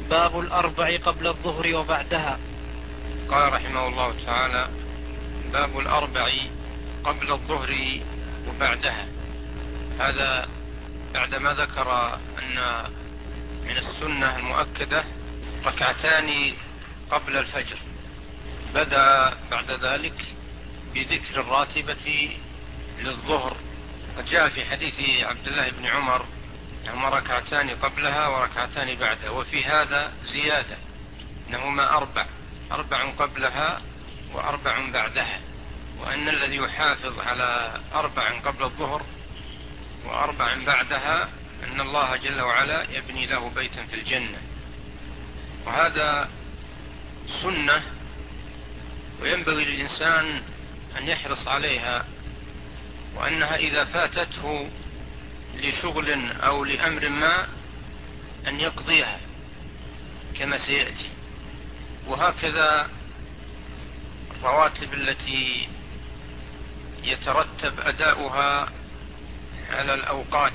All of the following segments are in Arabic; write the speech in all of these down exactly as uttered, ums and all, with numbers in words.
باب الأربع قبل الظهر وبعدها. قال رحمه الله تعالى: باب الأربع قبل الظهر وبعدها. هذا بعدما ذكر أن من السنة المؤكدة ركعتان قبل الفجر، بدأ بعد ذلك بذكر الراتبة للظهر. قد جاء في حديث عبد الله بن عمر هما ركعتان قبلها وركعتان بعدها، وفي هذا زيادة إنهما أربع أربع قبلها وأربع بعدها، وأن الذي يحافظ على أربع قبل الظهر وأربع بعدها أن الله جل وعلا يبني له بيتا في الجنة. وهذا سنة، وينبغي للإنسان أن يحرص عليها، وأنها إذا فاتته لشغل أو لأمر ما أن يقضيها كما سيأتي. وهكذا الرواتب التي يترتب أداؤها على الأوقات،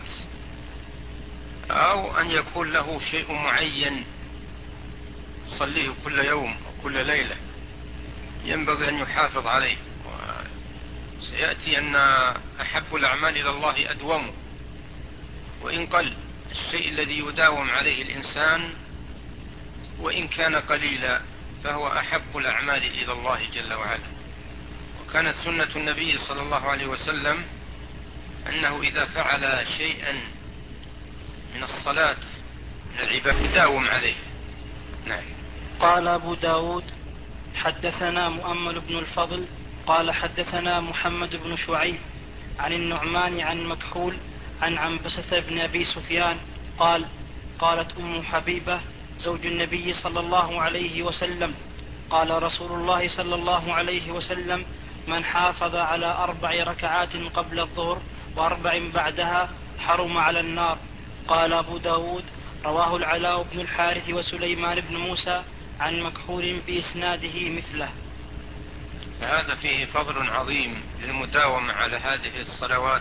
أو أن يكون له شيء معين يصليه كل يوم أو كل ليلة ينبغي أن يحافظ عليه. وسيأتي أن أحب الأعمال إلى الله أدومه، وإن قل الشيء الذي يداوم عليه الإنسان وإن كان قليلا فهو أحب الأعمال إلى الله جل وعلا. وكانت سنة النبي صلى الله عليه وسلم أنه إذا فعل شيئا من الصلاة من العبادة يداوم عليه. نعم. قال أبو داود: حدثنا مؤمل بن الفضل قال حدثنا محمد بن شعيب عن النعمان عن مكحول عن عنبسة بن أبي سفيان قال: قالت أم حبيبة زوج النبي صلى الله عليه وسلم: قال رسول الله صلى الله عليه وسلم: من حافظ على أربع ركعات قبل الظهر وأربع بعدها حرم على النار. قال أبو داود: رواه العلاء بن الحارث وسليمان بن موسى عن مكحول بإسناده مثله. فهذا فيه فضل عظيم للمداومة على هذه الصلوات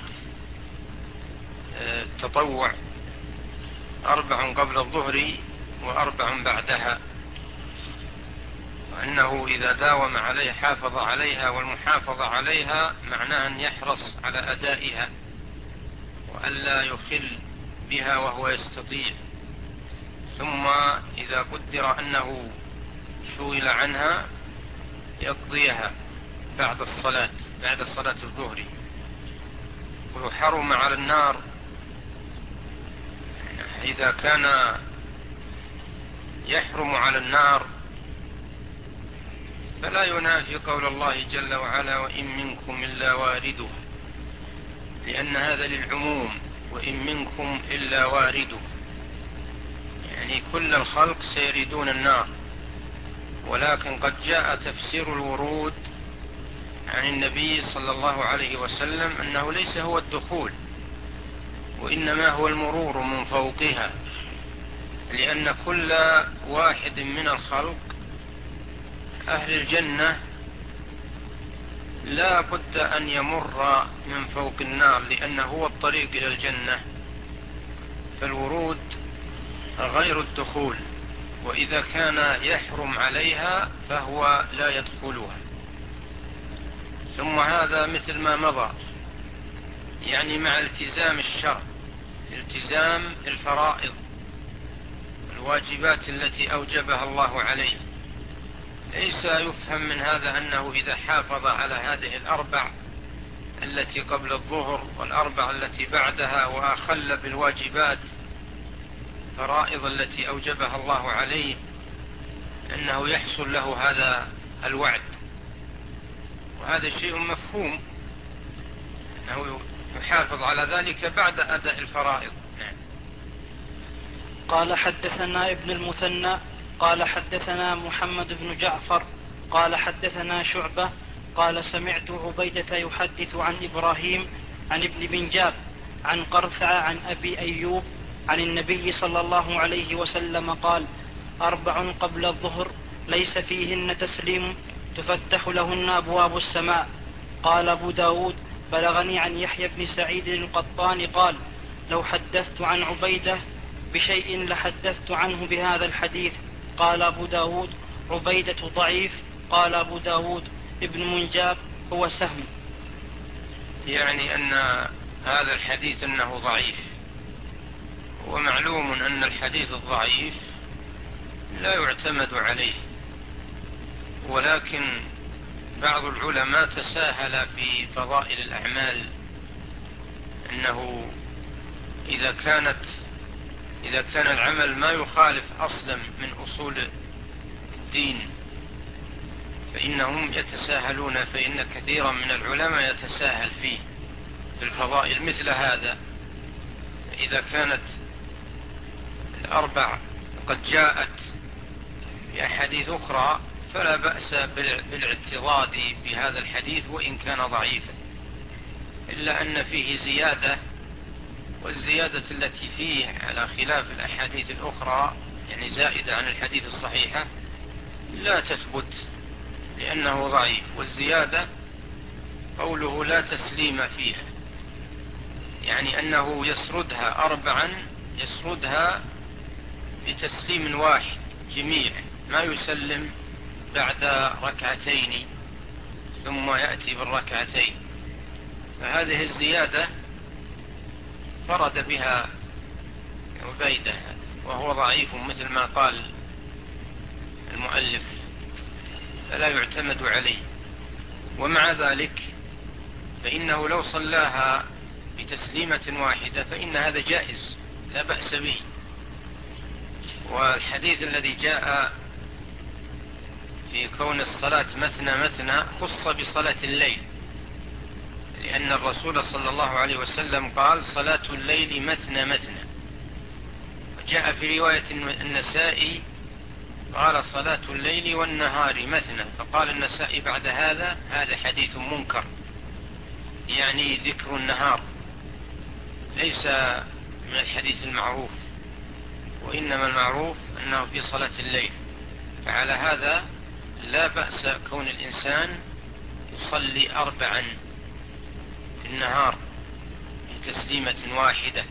التطوع، أربع قبل الظهر وأربع بعدها، وأنه إذا داوم عليه حافظ عليها، والمحافظة عليها معناه أن يحرص على أدائها وألا يخل بها وهو يستطيع. ثم إذا قدر أنه شغل عنها يقضيها بعد الصلاة بعد صلاة الظهر. ويحرم على النار إذا كان يحرم على النار فلا ينافي قول الله جل وعلا: وإن منكم إلا واردها، لأن هذا للعموم، وإن منكم إلا واردها، يعني كل الخلق سيردون النار. ولكن قد جاء تفسير الورود عن النبي صلى الله عليه وسلم أنه ليس هو الدخول، وإنما هو المرور من فوقها، لأن كل واحد من الخلق أهل الجنة لا بد أن يمر من فوق النار، لأنه هو الطريق إلى الجنة. فالورود غير الدخول، وإذا كان يحرم عليها فهو لا يدخلها. ثم هذا مثل ما مضى، يعني مع التزام الشرع، التزام الفرائض، الواجبات التي أوجبها الله عليه. ليس يفهم من هذا أنه إذا حافظ على هذه الأربع التي قبل الظهر والأربع التي بعدها وأخل بالواجبات فرائض التي أوجبها الله عليه أنه يحصل له هذا الوعد. وهذا شيء مفهوم أنه يحافظ على ذلك بعد أداء الفرائض. نعم. قال حدثنا ابن المثنى قال حدثنا محمد بن جعفر قال حدثنا شعبة قال سمعت عبيدة يحدث عن إبراهيم عن ابن بنجاب عن قرثع عن أبي أيوب عن النبي صلى الله عليه وسلم قال: أربع قبل الظهر ليس فيهن تسليم تفتح لهن أبواب السماء. قال أبو داود: بلغني عن يحيى بن سعيد القطان قال: لو حدثت عن عبيدة بشيء لحدثت عنه بهذا الحديث. قال أبو داود عبيدة ضعيف. قال أبو داود ابن منجاب هو سهم. يعني أن هذا الحديث أنه ضعيف، ومعلوم أن الحديث الضعيف لا يعتمد عليه، ولكن بعض العلماء تساهل في فضائل الأعمال، أنه إذا كانت إذا كان العمل ما يخالف أصلا من أصول الدين فإنهم يتساهلون، فإن كثيرا من العلماء يتساهل فيه في الفضائل مثل هذا. إذا كانت الأربع قد جاءت في أحاديث أخرى فلا بأس بالاعتراض بهذا الحديث وإن كان ضعيفا، إلا أن فيه زيادة، والزيادة التي فيه على خلاف الأحاديث الأخرى يعني زائدة عن الحديث الصحيحة لا تثبت لأنه ضعيف. والزيادة قوله لا تسليم فيها، يعني أنه يسردها أربعا، يسردها بتسليم واحد جميع، ما يسلم بعد ركعتين ثم يأتي بالركعتين. فهذه الزيادة فرد بها عبيدة وهو ضعيف مثل ما قال المؤلف، فلا يعتمد عليه. ومع ذلك فإنه لو صلاها بتسليمة واحدة فإن هذا جائز لا بأس به. والحديث الذي جاء في كون الصلاة مثنى مثنى خص بصلاة الليل، لأن الرسول صلى الله عليه وسلم قال صلاة الليل مثنى مثنى. وجاء في رواية النسائي قال صلاة الليل والنهار مثنى، فقال النسائي بعد هذا هذا حديث منكر، يعني ذكر النهار ليس من الحديث المعروف، وإنما المعروف أنه في صلاة الليل. فعلى هذا لا بأس كون الإنسان يصلي أربعا في النهار بتسليمة واحدة،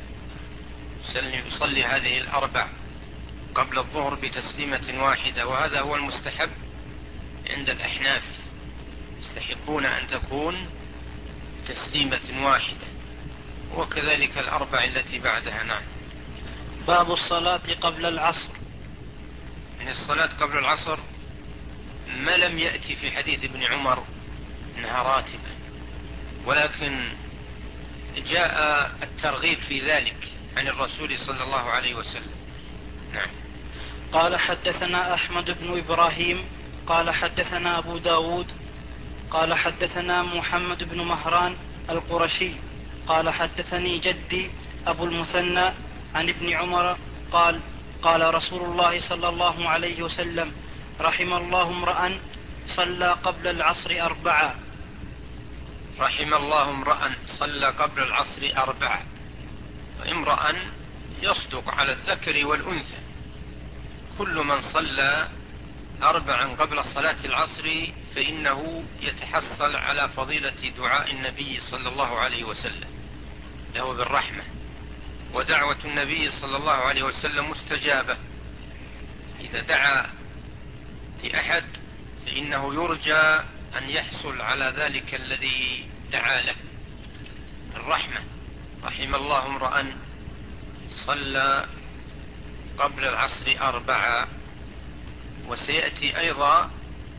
يصلي هذه الأربع قبل الظهر بتسليمة واحدة، وهذا هو المستحب عند الأحناف، يستحبون أن تكون تسليمة واحدة، وكذلك الأربع التي بعدها. نعم. باب الصلاة قبل العصر. من الصلاة قبل العصر ما لم يأتي في حديث ابن عمر انها راتبة، ولكن جاء الترغيب في ذلك عن الرسول صلى الله عليه وسلم. نعم. قال حدثنا أحمد بن إبراهيم قال حدثنا أبو داود قال حدثنا محمد بن مهران القرشي قال حدثني جدي أبو المثنى عن ابن عمر قال قال رسول الله صلى الله عليه وسلم رحم الله امرأ صلى قبل العصر أربعا. رحم الله امرأ صلى قبل العصر أربعا، وامرأ يصدق على الذكر والأنثى، كل من صلى أربعا قبل صلاة العصر فإنه يتحصل على فضيلة دعاء النبي صلى الله عليه وسلم له بالرحمة، ودعوة النبي صلى الله عليه وسلم مستجابة. إذا دعا لأحد فإنه يرجى أن يحصل على ذلك الذي دعا له الرحمة. رحم الله امرأ صلى قبل العصر أربعة. وسيأتي أيضا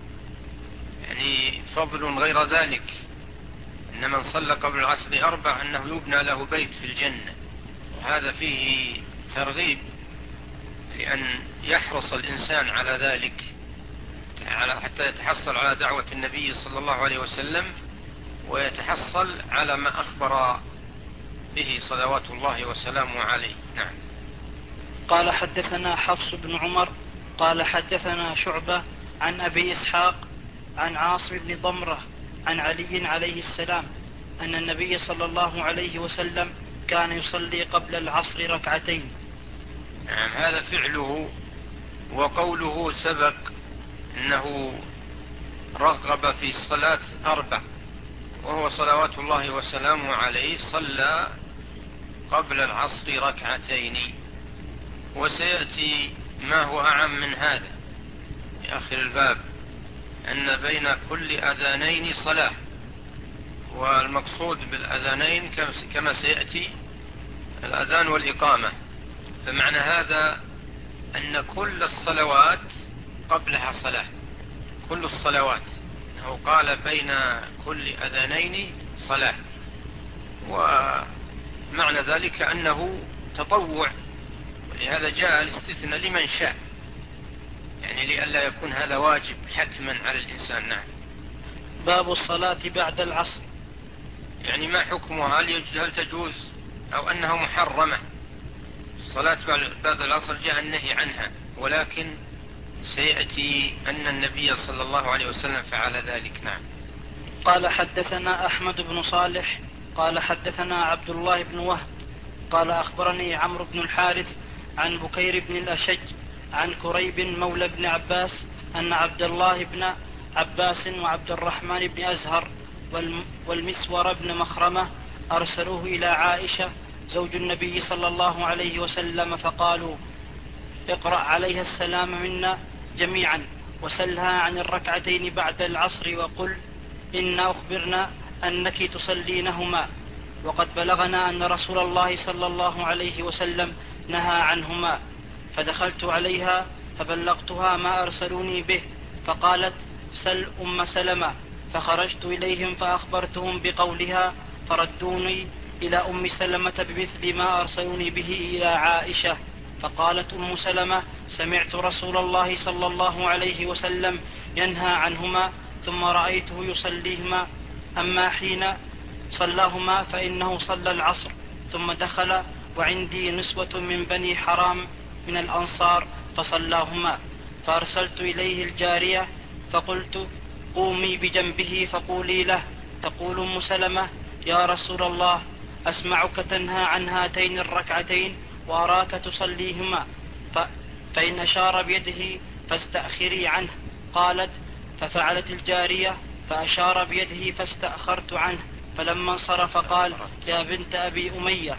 يعني فضل غير ذلك، إن من صلى قبل العصر أربع أنه يبنى له بيت في الجنة، وهذا فيه ترغيب لأن يحرص الإنسان على ذلك حتى يتحصل على دعوة النبي صلى الله عليه وسلم، ويتحصل على ما أخبر به صلوات الله وسلامه عليه. نعم. قال حدثنا حفص بن عمر قال حدثنا شعبة عن أبي إسحاق عن عاصم بن ضمرة عن علي عليه السلام أن النبي صلى الله عليه وسلم كان يصلي قبل العصر ركعتين. نعم، هذا فعله. وقوله سبق أنه رغب في الصلاة أربع، وهو صلوات الله وسلامه عليه صلى قبل العصر ركعتين، وسيأتي ما هو أعم من هذا في آخر الباب، أن بين كل أذانين صلاة، والمقصود بالأذانين كما سيأتي الأذان والإقامة. فمعنى هذا أن كل الصلوات قبلها صلاة، كل الصلوات، أنه قال بين كل أذانين صلاة، ومعنى ذلك أنه تطوع، ولهذا جاء الاستثناء لمن شاء، يعني لئلا يكون هذا واجب حتما على الإنسان. نعم. باب الصلاة بعد العصر. يعني ما حكمها؟ هل تجوز أو أنها محرمة؟ الصلاة بعد العصر جاء النهي عنها، ولكن سيأتي أن النبي صلى الله عليه وسلم فعل ذلك. نعم. قال حدثنا أحمد بن صالح قال حدثنا عبد الله بن وهب قال أخبرني عمرو بن الحارث عن بكير بن الأشج عن كريب مولى بن عباس أن عبد الله بن عباس وعبد الرحمن بن أزهر والمسور بن مخرمة أرسلوه إلى عائشة زوج النبي صلى الله عليه وسلم فقالوا: اقرأ عليها السلام منا جميعا وسلها عن الركعتين بعد العصر وقل إنا أخبرنا أنك تصلينهما، وقد بلغنا أن رسول الله صلى الله عليه وسلم نهى عنهما. فدخلت عليها فبلغتها ما أرسلوني به، فقالت: سل أم سلمة. فخرجت إليهم فأخبرتهم بقولها، فردوني إلى أم سلمة بمثل ما أرسلوني به إلى عائشة. فقالت أم سلمة: سمعت رسول الله صلى الله عليه وسلم ينهى عنهما ثم رأيته يصليهما، أما حين صلاهما فإنه صلى العصر ثم دخل وعندي نسوة من بني حرام من الأنصار فصلاهما، فأرسلت إليه الجارية فقلت: قومي بجنبه فقولي له تقول أم سلمة: يا رسول الله، أسمعك تنهى عن هاتين الركعتين وأراك تصليهما، فإن أشار بيده فاستأخري عنه. قالت: ففعلت الجارية فأشار بيده فاستأخرت عنه، فلما انصرف قال: يا بنت أبي أمية،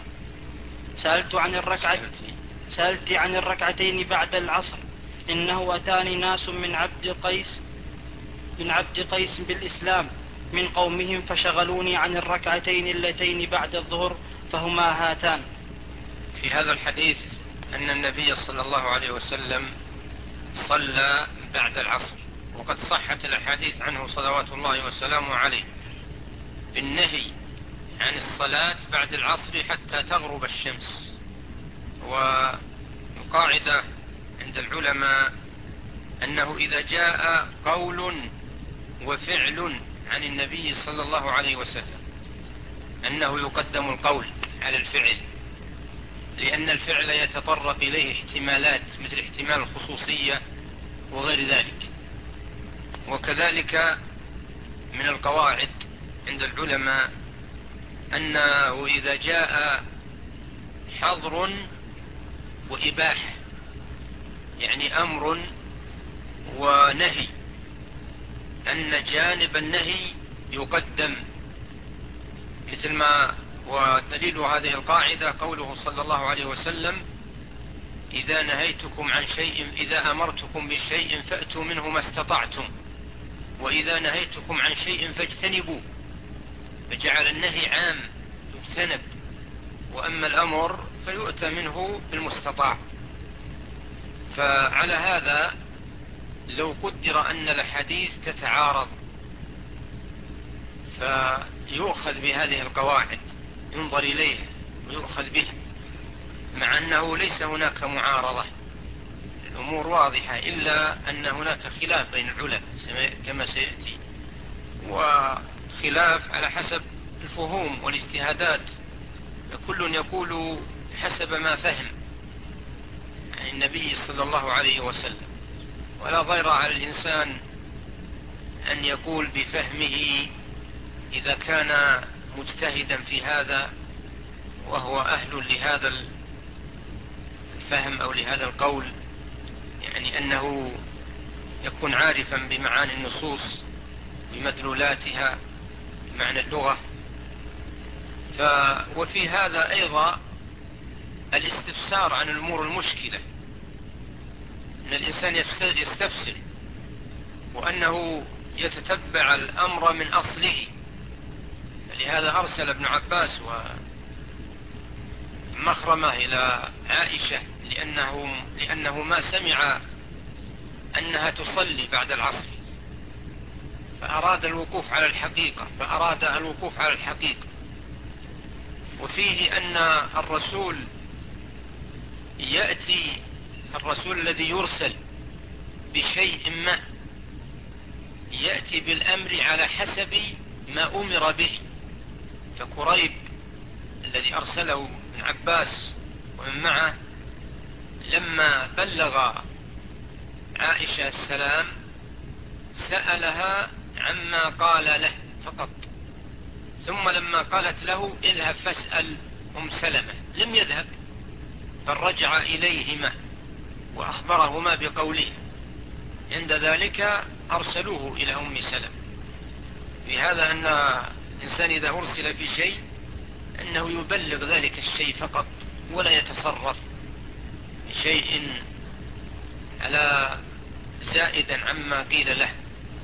سألت عن الركعة سألت عن الركعتين بعد العصر، إنه أتاني ناس من عبد قيس من عبد قيس بالإسلام من قومهم فشغلوني عن الركعتين اللتين بعد الظهر فهما هاتان. في هذا الحديث أن النبي صلى الله عليه وسلم صلى بعد العصر، وقد صحت الأحاديث عنه صلوات الله وسلامه عليه بالنهي عن الصلاة بعد العصر حتى تغرب الشمس. والقاعدة عند العلماء أنه إذا جاء قول وفعل عن النبي صلى الله عليه وسلم أنه يقدم القول على الفعل، لأن الفعل يتطرق إليه احتمالات مثل احتمال الخصوصية وغير ذلك. وكذلك من القواعد عند العلماء أنه إذا جاء حظر وإباحة، يعني أمر ونهي، أن جانب النهي يقدم، مثل ما ودليل هذه القاعدة قوله صلى الله عليه وسلم: إذا نهيتكم عن شيء إذا أمرتكم بشيء فأتوا منه ما استطعتم، وإذا نهيتكم عن شيء فاجتنبوا. فجعل النهي عام يجتنب، وأما الأمر فيؤتى منه بالمستطاع. فعلى هذا لو قدر أن الحديث تتعارض فيؤخذ بهذه القواعد، ينظر إليها ويؤخذ بها، مع أنه ليس هناك معارضة، الأمور واضحة، إلا أن هناك خلاف بين العلماء كما سيأتي، وخلاف على حسب الفهوم والاجتهادات، كل يقول حسب ما فهم عن النبي صلى الله عليه وسلم، ولا ضير على الإنسان أن يقول بفهمه إذا كان مجتهدا في هذا وهو أهل لهذا الفهم أو لهذا القول، يعني أنه يكون عارفا بمعاني النصوص بمدلولاتها بمعنى اللغة. ف وفي هذا أيضا الاستفسار عن الأمور المشكلة، أن الإنسان يستفسر وأنه يتتبع الأمر من أصله. لهذا أرسل ابن عباس ومخرمة إلى عائشة لأنه, لأنه ما سمع أنها تصلي بعد العصر، فأراد الوقوف على الحقيقة فأراد الوقوف على الحقيقة. وفيه أن الرسول يأتي الرسول الذي يرسل بشيء ما يأتي بالأمر على حسب ما أمر به. فقريب الذي أرسله ابن عباس ومن معه لما بلغ عائشة السلام سألها عما قال له فقط، ثم لما قالت له اذهب فاسأل أم سلمة لم يذهب، بل رجع إليهما وأخبرهما بقوله. عند ذلك أرسلوه إلى أم سلمة. بهذا أن الإنسان إذا أرسل في شيء أنه يبلغ ذلك الشيء فقط ولا يتصرف بشيء على زائدا عما قيل له.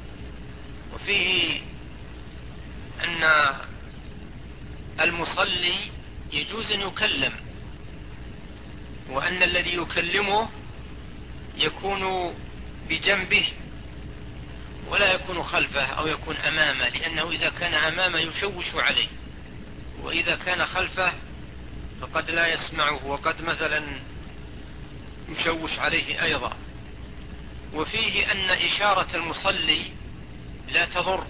وفيه أن المصلي يجوز أن يكلم، وأن الذي يكلمه يكون بجنبه ولا يكون خلفه أو يكون أمامه، لأنه إذا كان أمامه يشوش عليه، وإذا كان خلفه فقد لا يسمعه وقد مثلا يشوش عليه أيضا. وفيه أن إشارة المصلي لا تضر،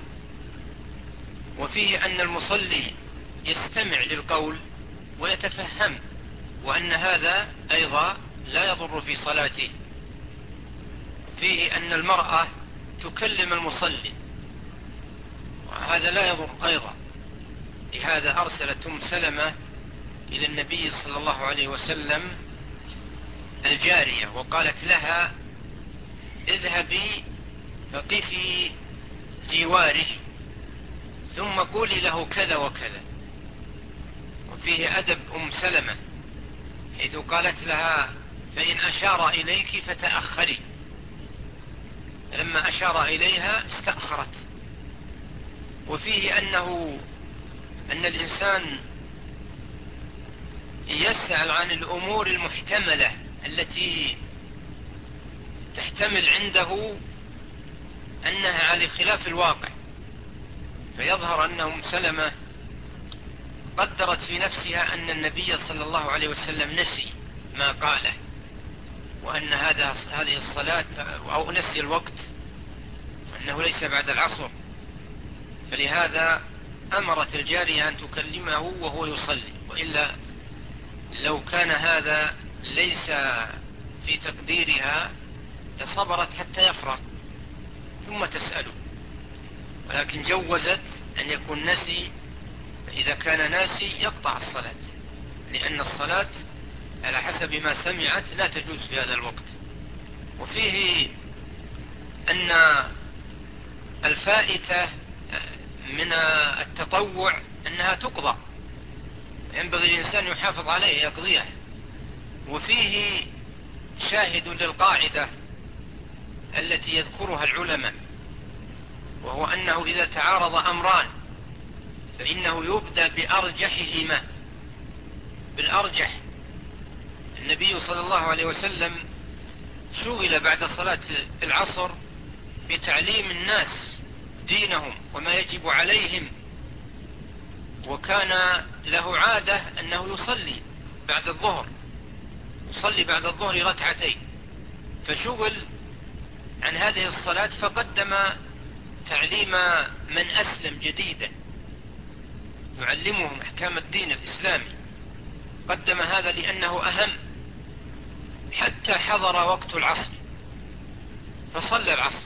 وفيه أن المصلي يستمع للقول ويتفهم، وأن هذا أيضا لا يضر في صلاته. فيه أن المرأة تكلم المصلي وهذا لا يضر أيضا. لهذا أرسلت أم سلمة إلى النبي صلى الله عليه وسلم الجارية وقالت لها اذهبي فقفي جواره ثم قولي له كذا وكذا. وفيه أدب أم سلمة حيث قالت لها فإن أشار إليك فتأخري، لما أشار إليها استأخرت. وفيه أنه أن الإنسان يسأل عن الأمور المحتملة التي تحتمل عنده أنها على خلاف الواقع، فيظهر أن أم سلمة قدرت في نفسها أن النبي صلى الله عليه وسلم نسي ما قاله، وأن هذا هذه الصلاة أو نسي الوقت وأنه ليس بعد العصر، فلهذا أمرت الجارية أن تكلمه وهو يصلي. وإلا لو كان هذا ليس في تقديرها لصبرت حتى يفرغ ثم تسأله، ولكن جوزت أن يكون نسي، فإذا كان ناسي يقطع الصلاة، لأن الصلاة على حسب ما سمعت لا تجوز في هذا الوقت. وفيه أن الفائتة من التطوع أنها تقضى، ينبغي الإنسان يحافظ عليه يقضيها. وفيه شاهد للقاعدة التي يذكرها العلماء، وهو أنه إذا تعارض أمران فإنه يبدأ بأرجحهما بالأرجح. النبي صلى الله عليه وسلم شغل بعد صلاة العصر بتعليم الناس دينهم وما يجب عليهم، وكان له عادة أنه يصلي بعد الظهر يصلي بعد الظهر ركعتين، فشغل عن هذه الصلاة فقدم تعليم من أسلم جديدا يعلمهم أحكام الدين الإسلامي، قدم هذا لأنه أهم، حتى حضر وقت العصر فصلى العصر.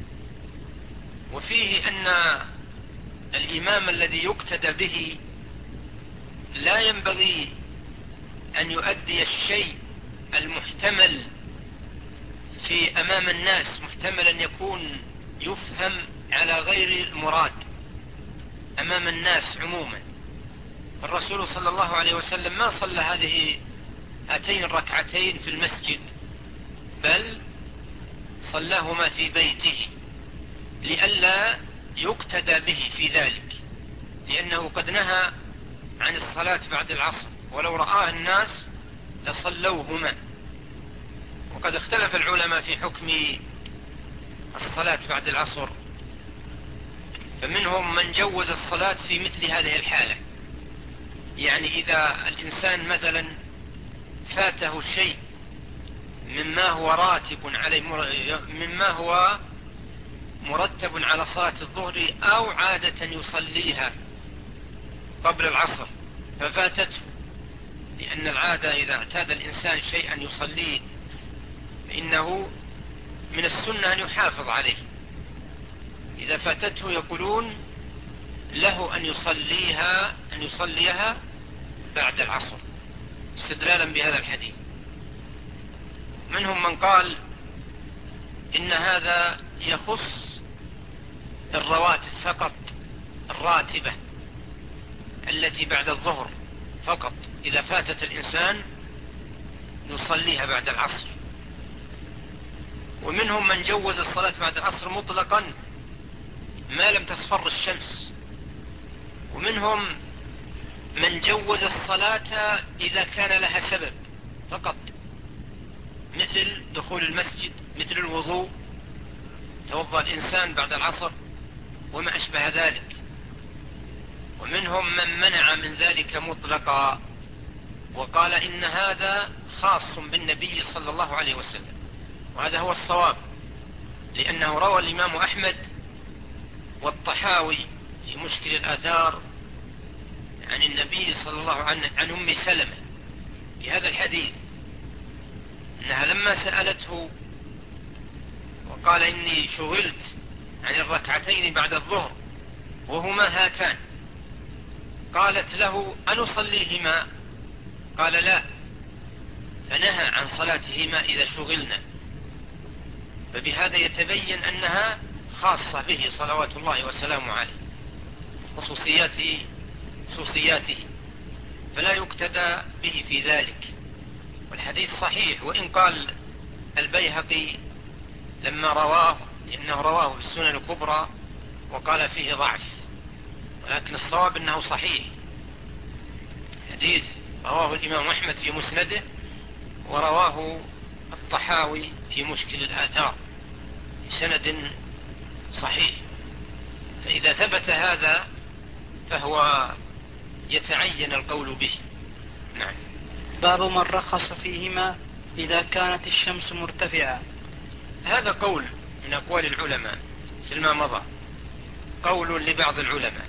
وفيه أن الإمام الذي يقتدى به لا ينبغي أن يؤدي الشيء المحتمل في أمام الناس محتملا يكون يفهم على غير المراد أمام الناس عموما. الرسول صلى الله عليه وسلم ما صلى هذه هاتين الركعتين في المسجد، بل صلاهما في بيته لئلا يقتدى به في ذلك، لأنه قد نهى عن الصلاة بعد العصر، ولو رآه الناس لصلوهما. وقد اختلف العلماء في حكم الصلاة بعد العصر، فمنهم من جوز الصلاة في مثل هذه الحالة، يعني إذا الإنسان مثلا فاته شيء مما هو راتب عليه، مما هو مرتب على صلاة الظهر أو عادة يصليها قبل العصر ففاتته، لأن العادة إذا اعتاد الإنسان شيئا يصليه فإنه من السنة أن يحافظ عليه. إذا فاتته يقولون له أن يصليها أن يصليها بعد العصر استدلالا بهذا الحديث. منهم من قال إن هذا يخص الرواتب فقط، الراتبة التي بعد الظهر فقط، إذا فاتت الإنسان يصليها بعد العصر. ومنهم من جوز الصلاة بعد العصر مطلقا ما لم تصفر الشمس. ومنهم من جوز الصلاة إذا كان لها سبب فقط، مثل دخول المسجد، مثل الوضوء، توضأ الإنسان بعد العصر وما أشبه ذلك. ومنهم من منع من ذلك مطلقا وقال إن هذا خاص بالنبي صلى الله عليه وسلم، وهذا هو الصواب، لأنه روى الإمام أحمد والطحاوي في مشكل الآثار عن النبي صلى الله عليه وسلم عن أم سلمة بهذا الحديث، أنها لما سألته وقال إني شغلت عن الركعتين بعد الظهر وهما هاتان، قالت له أنصليهما؟ قال لا، فنهى عن صلاتهما إذا شغلنا. فبهذا يتبين أنها خاصة به صلوات الله وسلامه عليه، خصوصياته خصوصياته فلا يقتدى به في ذلك. والحديث صحيح، وإن قال البيهقي لما رواه، لأنه رواه في السنن الكبرى وقال فيه ضعف، ولكن الصواب أنه صحيح. حديث رواه الإمام أحمد في مسنده، ورواه الطحاوي في مشكل الآثار بسند صحيح. فإذا ثبت هذا فهو يتعين القول به. نعم. باب من رخص فيهما إذا كانت الشمس مرتفعة. هذا قول من أقوال العلماء فيما مضى، قول لبعض العلماء،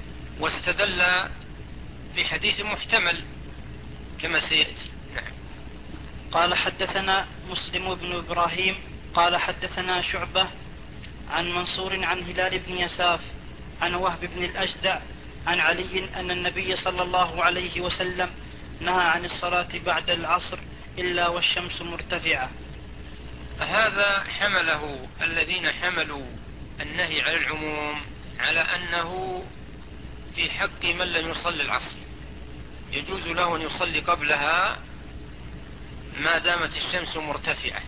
واستدل بحديث محتمل كما سيأتي. نعم. قال حدثنا مسلم بن إبراهيم قال حدثنا شعبة عن منصور عن هلال بن يساف عن وهب بن الأجدع عن علي أن النبي صلى الله عليه وسلم نهى عن الصلاة بعد العصر إلا والشمس مرتفعة. هذا حمله الذين حملوا النهي على العموم على أنه في حق من لم يصلي العصر يجوز له أن يصلي قبلها ما دامت الشمس مرتفعة،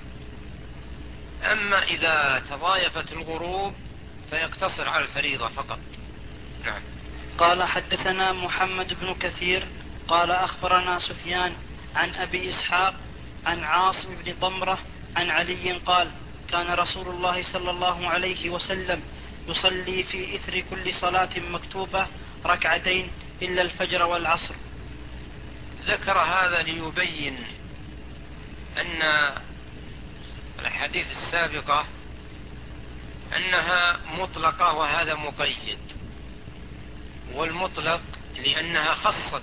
أما إذا تضايفت الغروب فيقتصر على الفريضة فقط. نعم. قال حدثنا محمد بن كثير قال أخبرنا سفيان عن أبي إسحاق عن عاصم بن ضمرة عن علي قال كان رسول الله صلى الله عليه وسلم يصلي في إثر كل صلاة مكتوبة ركعتين إلا الفجر والعصر. ذكر هذا ليبين أن الحديث السابقة أنها مطلقة وهذا مقيد، والمطلق لأنها خصت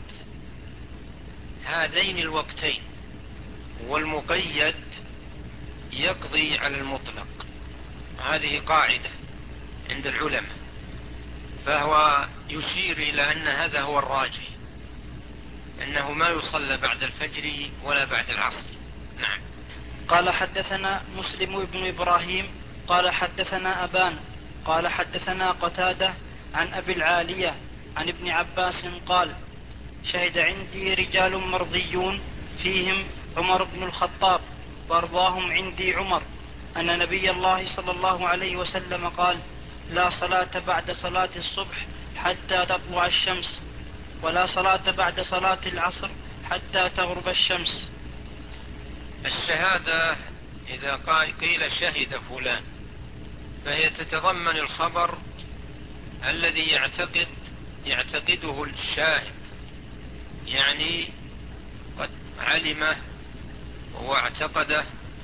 هذين الوقتين، والمقيد يقضي على المطلق. هذه قاعدة عند العلماء، فهو يشير إلى أن هذا هو الراجح، أنه ما يصلى بعد الفجر ولا بعد العصر. نعم. قال حدثنا مسلم بن إبراهيم قال حدثنا أبان قال حدثنا قتادة عن أبي العالية عن ابن عباس قال شهد عندي رجال مرضيون فيهم عمر بن الخطاب وأرضاهم عندي عمر أن نبي الله صلى الله عليه وسلم قال: لا صلاة بعد صلاة الصبح حتى تطلع الشمس، ولا صلاة بعد صلاة العصر حتى تغرب الشمس. الشهادة إذا قيل شهد فلان فهي تتضمن الخبر الذي يعتقد يعتقده الشاهد، يعني قد علمه واعتقده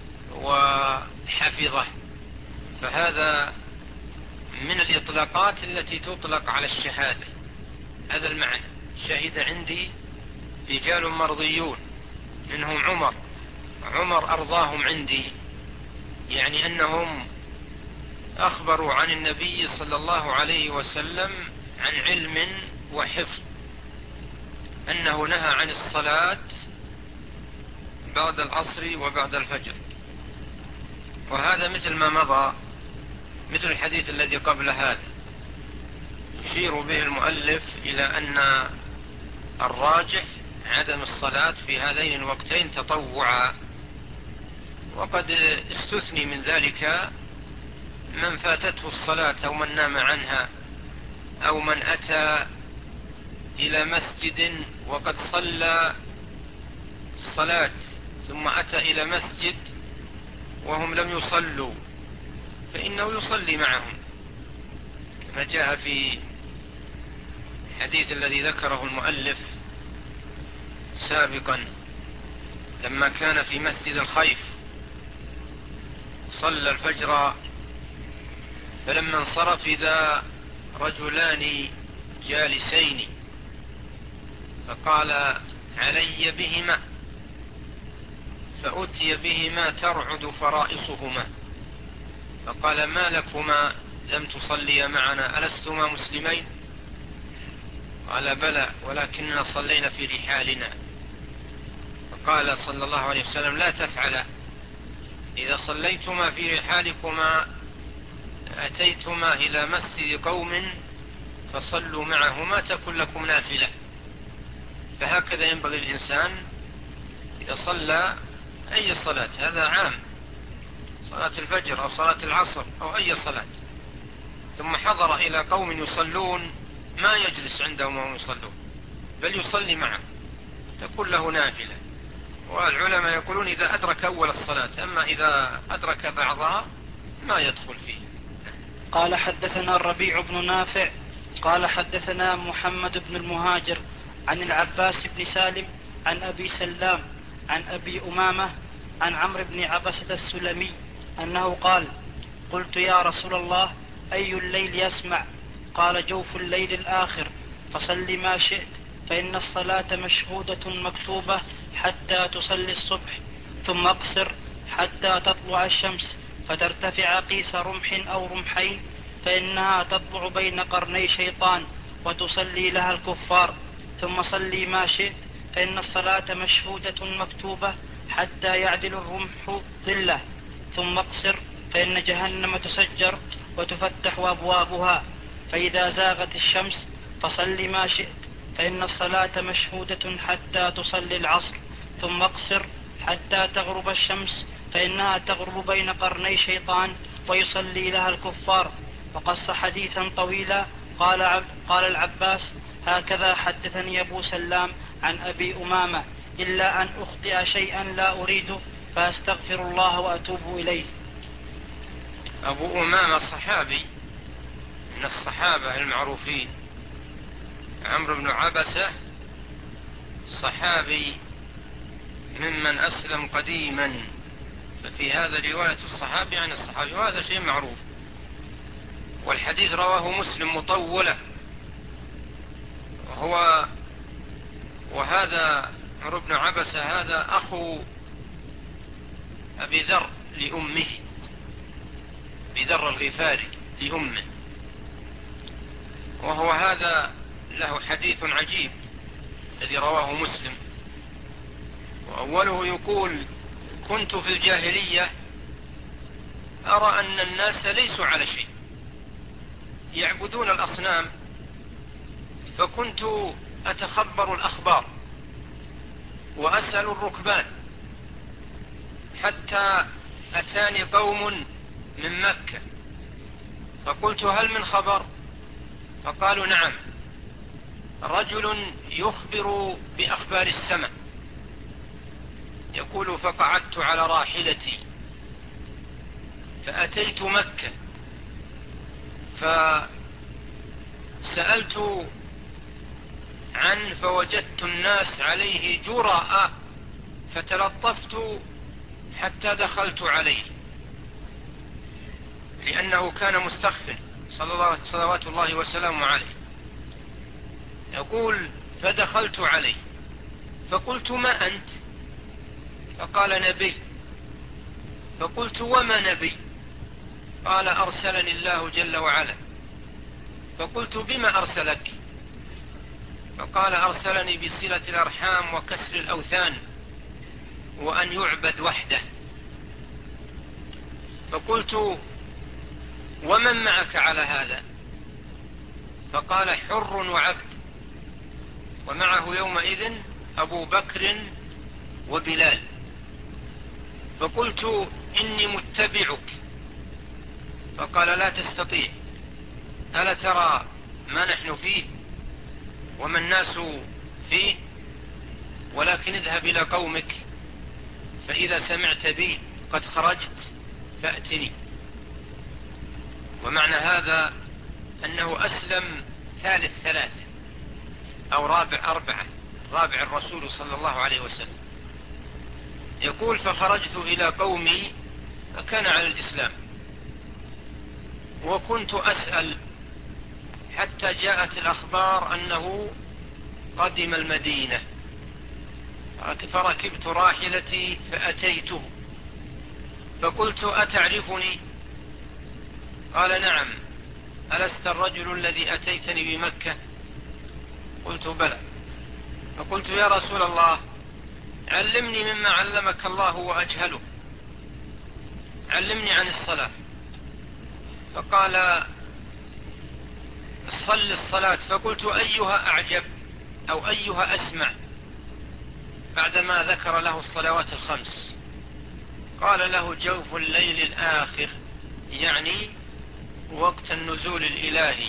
وحفظه، فهذا من الإطلاقات التي تطلق على الشهادة. هذا المعنى: شهد عندي رجال مرضيون منهم عمر عمر أرضاهم عندي، يعني أنهم أخبروا عن النبي صلى الله عليه وسلم عن علم وحفظ أنه نهى عن الصلاة بعد العصر وبعد الفجر. وهذا مثل ما مضى، مثل الحديث الذي قبل هذا، يشير به المؤلف إلى أن الراجح عدم الصلاة في هذين الوقتين تطوعا، وقد استثني من ذلك من فاتته الصلاة أو من نام عنها أو من أتى إلى مسجد وقد صلى الصلاة ثم أتى إلى مسجد وهم لم يصلوا، فإنه يصلي معهم، كما جاء في الحديث الذي ذكره المؤلف سابقا لما كان في مسجد الخيف صلى الفجر، فلما انصرف إذا رجلان جالسين فقال: علي بهما، فأتي بهما ترعد فرائصهما، فقال: ما لكما لم تصليا معنا، ألستما مسلمين؟ قال: بلى، ولكننا صلينا في رحالنا. فقال صلى الله عليه وسلم: لا تفعلا، إذا صليتما في رحالكما أتيتما إلى مسجد قوم فصلوا معهما تكن لكم نافلة. فهكذا ينبغي الإنسان إذا صلى أي صلاة، هذا عام، صلاة الفجر أو صلاة العصر أو أي صلاة، ثم حضر إلى قوم يصلون، ما يجلس عندهم وهم يصلون بل يصلي معهم، تكون له نافلة. والعلماء يقولون إذا أدرك أول الصلاة، أما إذا أدرك بعضها ما يدخل فيه. قال: حدثنا الربيع بن نافع قال حدثنا محمد بن المهاجر عن العباس بن سالم عن أبي سلام عن أبي أمامة عن عمرو بن عبسة السلمي أنه قال: قلت يا رسول الله، أي الليل يسمع؟ قال: جوف الليل الآخر، فصل ما شئت، فإن الصلاة مشهودة مكتوبة حتى تصلي الصبح، ثم اقصر حتى تطلع الشمس فترتفع قيس رمح أو رمحين، فإنها تطلع بين قرني شيطان وتصلي لها الكفار، ثم صلي ما شئت، فإن الصلاة مشهودة مكتوبة حتى يعدل الرمح ظله، ثم اقصر، فإن جهنم تسجر وتفتح أبوابها، فإذا زاغت الشمس فصل ما شئت، فإن الصلاة مشهودة حتى تصلي العصر، ثم اقصر حتى تغرب الشمس، فإنها تغرب بين قرني شيطان ويصلي لها الكفار. وقص حديثا طويلا. قال, عب قال العباس: هكذا حدثني أبو سلام عن أبي أمامة، إلا أن أخطئ شيئا لا أريده، فأستغفر الله وأتوب إليه. أبو أمامة صحابي من الصحابة المعروفين، عمرو بن عبسة صحابي ممن أسلم قديما، ففي هذا رواية الصحابي عن الصحابي، وهذا شيء معروف. والحديث رواه مسلم مطولة، وهو وهذا عمرو بن عبسة هذا أخو أبي ذر لأمه، أبي ذر الغفاري لأمه، وهو هذا له حديث عجيب الذي رواه مسلم. وأوله يقول: كنت في الجاهلية أرى أن الناس ليسوا على شيء، يعبدون الأصنام، فكنت أتخبر الأخبار وأسأل الركبان حتى أتاني قوم من مكة، فقلت هل من خبر؟ فقالوا نعم، رجل يخبر بأخبار السماء. يقول فقعدت على راحلتي فأتيت مكة، فسألت عنه فوجدت الناس عليه جراء، فتلطفت حتى دخلت عليه لأنه كان مستخف صلوات الله وسلامه عليه. يقول فدخلت عليه فقلت ما أنت؟ فقال نبي. فقلت وما نبي؟ قال أرسلني الله جل وعلا. فقلت بما أرسلك؟ فقال أرسلني بصلة الأرحام وكسر الأوثان وأن يعبد وحده. فقلت ومن معك على هذا؟ فقال حر وعبد، ومعه يومئذ أبو بكر وبلال. فقلت إني متبعك. فقال لا تستطيع، ألا ترى ما نحن فيه وما الناس فيه؟ ولكن اذهب إلى قومك فإذا سمعت بي قد خرجت فأتني. ومعنى هذا أنه أسلم ثالث ثلاثة أو رابع أربعة، رابع الرسول صلى الله عليه وسلم. يقول فخرجت إلى قومي فكان على الإسلام، وكنت أسأل حتى جاءت الأخبار أنه قدم المدينة، فركبت راحلتي فأتيته فقلت أتعرفني؟ قال نعم، ألست الرجل الذي أتيتني بمكة؟ قلت بلى. فقلت يا رسول الله علمني مما علمك الله وأجهله، علمني عن الصلاة. فقال صل الصلاة. فقلت أيها أعجب أو أيها أسمع بعدما ذكر له الصلوات الخمس؟ قال له جوف الليل الآخر، يعني وقت النزول الإلهي،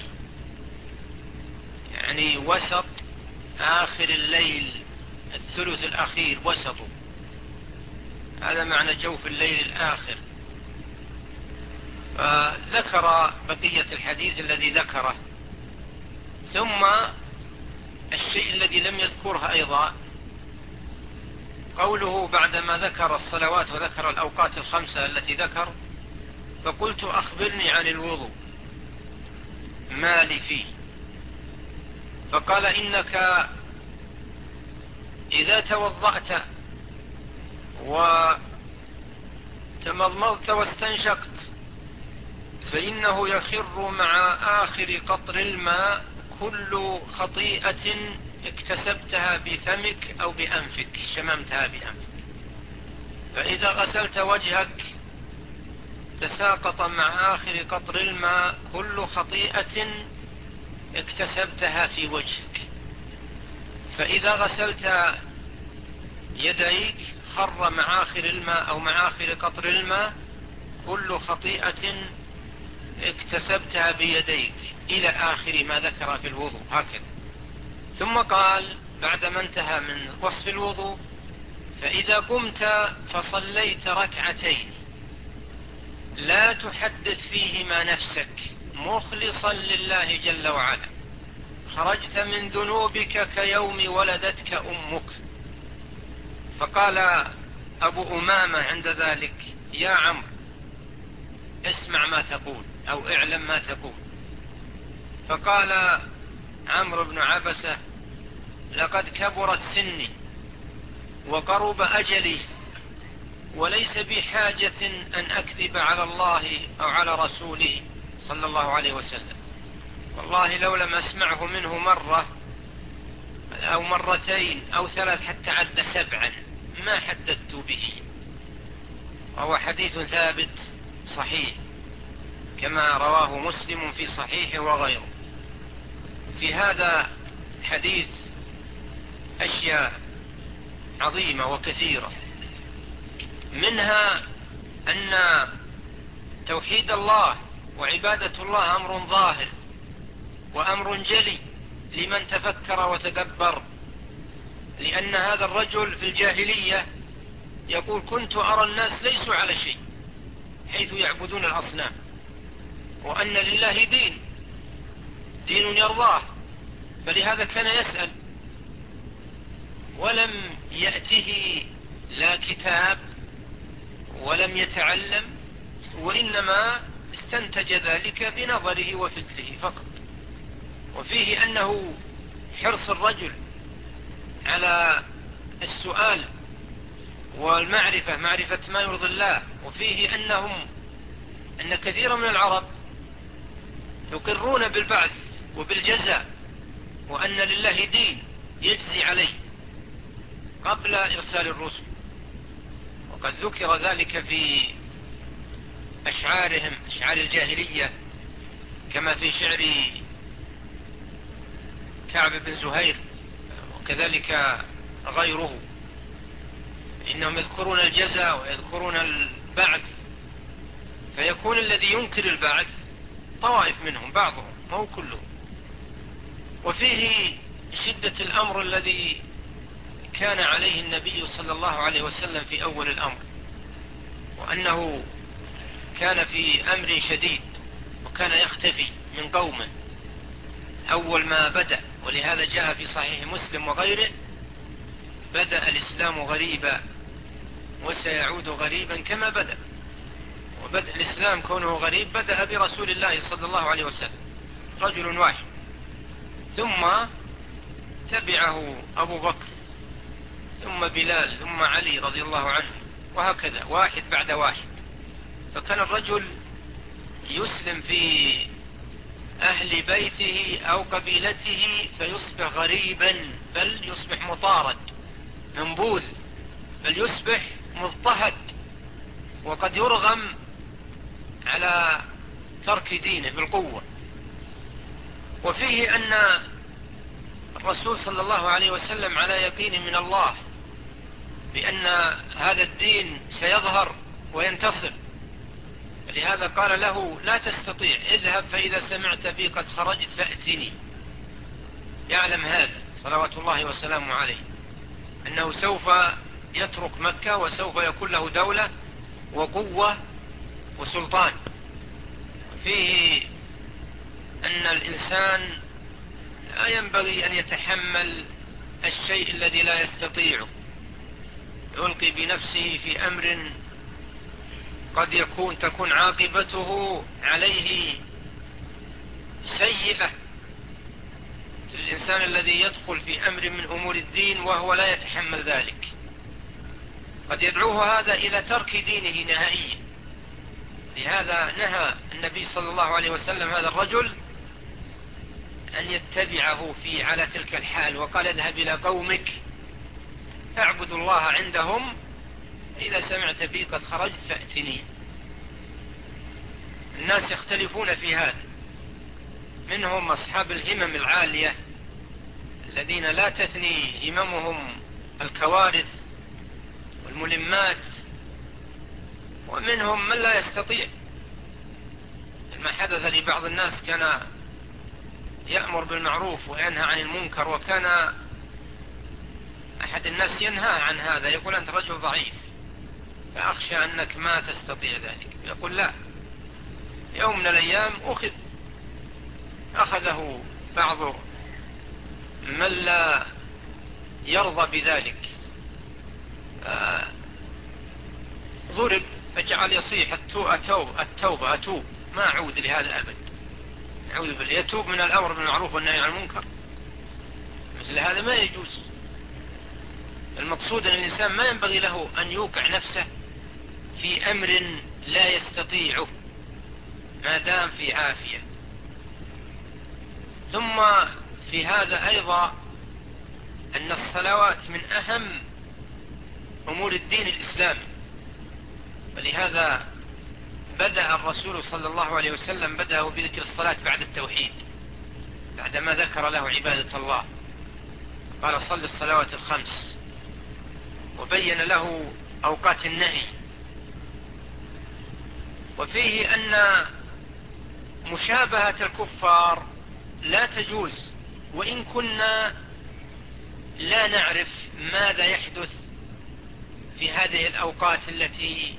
يعني وسط آخر الليل، الثلث الأخير وسطه، هذا معنى جوف الليل الآخر. فذكر بقية الحديث الذي ذكره، ثم الشيء الذي لم يذكره أيضا قوله بعدما ذكر الصلوات وذكر الأوقات الخمسة التي ذكر، فقلت أخبرني عن الوضوء ما لي فيه. فقال إنك إذا توضأت وتمضمضت واستنشقت فإنه يخر مع آخر قطر الماء كل خطيئة اكتسبتها بفمك أو بأنفك، شممتها بأنفك. فإذا غسلت وجهك تساقط مع آخر قطر الماء كل خطيئة اكتسبتها في وجهك. فإذا غسلت يديك خر مع آخر الماء أو مع آخر قطر الماء كل خطيئة اكتسبتها بيديك، إلى آخر ما ذكر في الوضوء هكذا. ثم قال بعدما انتهى من وصف الوضوء فإذا قمت فصليت ركعتين لا تحدث فيهما نفسك مخلصا لله جل وعلا، خرجت من ذنوبك كيوم ولدتك أمك. فقال أبو أمامة عند ذلك يا عمرو اسمع ما تقول أو اعلم ما تقول. فقال عمرو بن عبسة لقد كبرت سني وقرب أجلي وليس بحاجة أن أكذب على الله أو على رسوله صلى الله عليه وسلم، والله لو لم أسمعه منه مرة أو مرتين أو ثلاث حتى عد سبعا ما حدثت به. وهو حديث ثابت صحيح كما رواه مسلم في صحيحه وغيره. في هذا حديث أشياء عظيمة وكثيرة، منها أن توحيد الله وعبادة الله أمر ظاهر وأمر جلي لمن تفكر وتدبر، لأن هذا الرجل في الجاهلية يقول كنت أرى الناس ليسوا على شيء حيث يعبدون الأصنام، وأن لله دين دين يرضاه، فلهذا كان يسأل، ولم يأته لا كتاب ولم يتعلم، وإنما استنتج ذلك بنظره وفكره فقط. وفيه أنه حرص الرجل على السؤال والمعرفة، معرفة ما يرضي الله. وفيه أنهم أن كثيرا من العرب يقرون بالبعث وبالجزاء، وأن لله دين يجزي عليه قبل إرسال الرسل، وقد ذكر ذلك في أشعارهم، أشعار الجاهلية، كما في شعر كعب بن زهير وكذلك غيره، إنهم يذكرون الجزاء ويذكرون البعث، فيكون الذي ينكر البعث طوائف منهم، بعضهم مو كلهم. وفيه شدة الأمر الذي كان عليه النبي صلى الله عليه وسلم في أول الأمر، وأنه كان في أمر شديد وكان يختفي من قومه أول ما بدأ، ولهذا جاء في صحيح مسلم وغيره: بدأ الإسلام غريبا وسيعود غريبا كما بدأ. وبدأ الإسلام كونه غريب بدأ برسول الله صلى الله عليه وسلم، رجل واحد، ثم تبعه أبو بكر، ثم بلال، ثم علي رضي الله عنه، وهكذا واحد بعد واحد. فكان الرجل يسلم في أهل بيته أو قبيلته فيصبح غريبا، بل يصبح مطارد منبوذ، بل يصبح مضطهد، وقد يرغم على ترك دينه بالقوة. وفيه أن الرسول صلى الله عليه وسلم على يقين من الله بأن هذا الدين سيظهر وينتصر، لهذا قال له: لا تستطيع، اذهب فإذا سمعت بي قد خرجت فأتني. يعلم هذا صلوات الله وسلامه عليه أنه سوف يترك مكة وسوف يكون له دولة وقوة وسلطان. فيه أن الإنسان لا ينبغي أن يتحمل الشيء الذي لا يستطيعه، يلقي بنفسه في أمر قد يكون تكون عاقبته عليه سيئة. الإنسان الذي يدخل في أمر من أمور الدين وهو لا يتحمل ذلك قد يدعوه هذا إلى ترك دينه نهائيا. لهذا نهى النبي صلى الله عليه وسلم هذا الرجل أن يتبعه في على تلك الحال، وقال: اذهب إلى قومك فاعبدوا الله عندهم، إذا سمعت بي قد خرجت فأتني. الناس يختلفون في هذا، منهم أصحاب الهمم العالية الذين لا تثني هممهم الكوارث والملمات، ومنهم من لا يستطيع. ما حدث لبعض الناس كان يأمر بالمعروف وينهى عن المنكر، وكان أحد الناس ينهى عن هذا، يقول: أنت رجل ضعيف فأخشى أنك ما تستطيع ذلك. يقول: لا، يوم من الأيام أخذ أخذه بعض من لا يرضى بذلك، ضرب فجعل يصيح: التوبة التوبة أتوب، ما أعود لهذا أبد، أعوذ بالله. يتوب من الأمر بالمعروف والنهي عن المنكر، مثل هذا ما يجوز. المقصود أن الإنسان ما ينبغي له أن يوقع نفسه في أمر لا يستطيعه ما دام في عافية. ثم في هذا أيضا أن الصلوات من أهم أمور الدين الإسلامي، ولهذا بدأ الرسول صلى الله عليه وسلم بدأ بذكر الصلاة بعد التوحيد، بعدما ذكر له عبادة الله قال: صل الصلوات الخمس، وبين له أوقات النهي وفيه أن مشابهة الكفار لا تجوز، وإن كنا لا نعرف ماذا يحدث في هذه الأوقات التي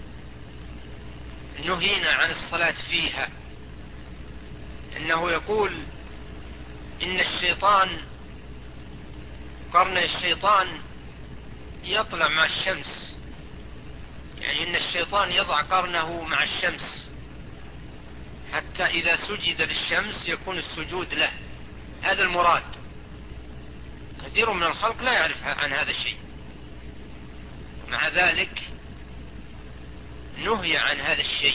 نهينا عن الصلاة فيها. إنه يقول إن الشيطان قرن الشيطان يطلع مع الشمس، يعني إن الشيطان يضع قرنه مع الشمس حتى إذا سجد للشمس يكون السجود له. هذا المراد. كثير من الخلق لا يعرف عن هذا الشيء، مع ذلك نهي عن هذا الشيء.